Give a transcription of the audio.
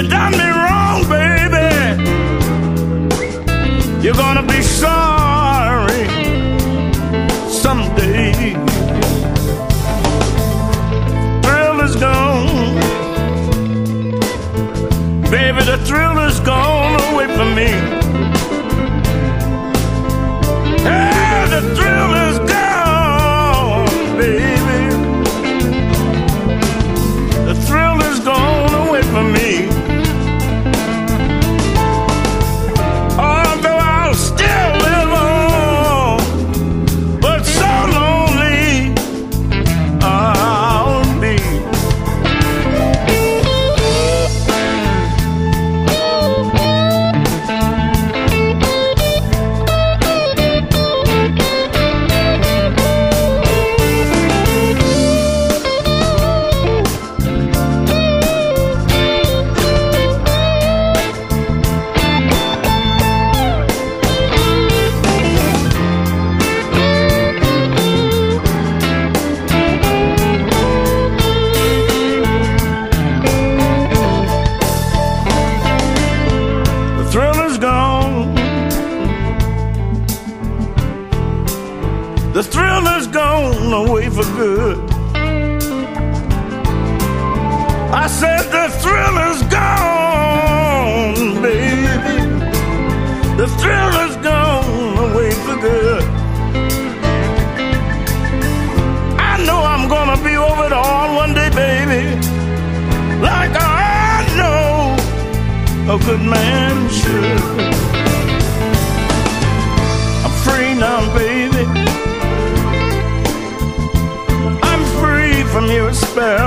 done me wrong, baby. You're gonna be sorry someday. Thrill is gone, baby, the thrill is gone away from me. Hey, the thrill is gone, baby. The thrill is gone away from me. Although I'll still live on, but so lonely I'll be. The thrill is gone. The thrill is gone away for good. I said the thrill is gone, baby. The thrill is gone away for good. I know I'm gonna be over it all one day, baby, like I know a good man should. I'm free now, baby. I'm free from your spell.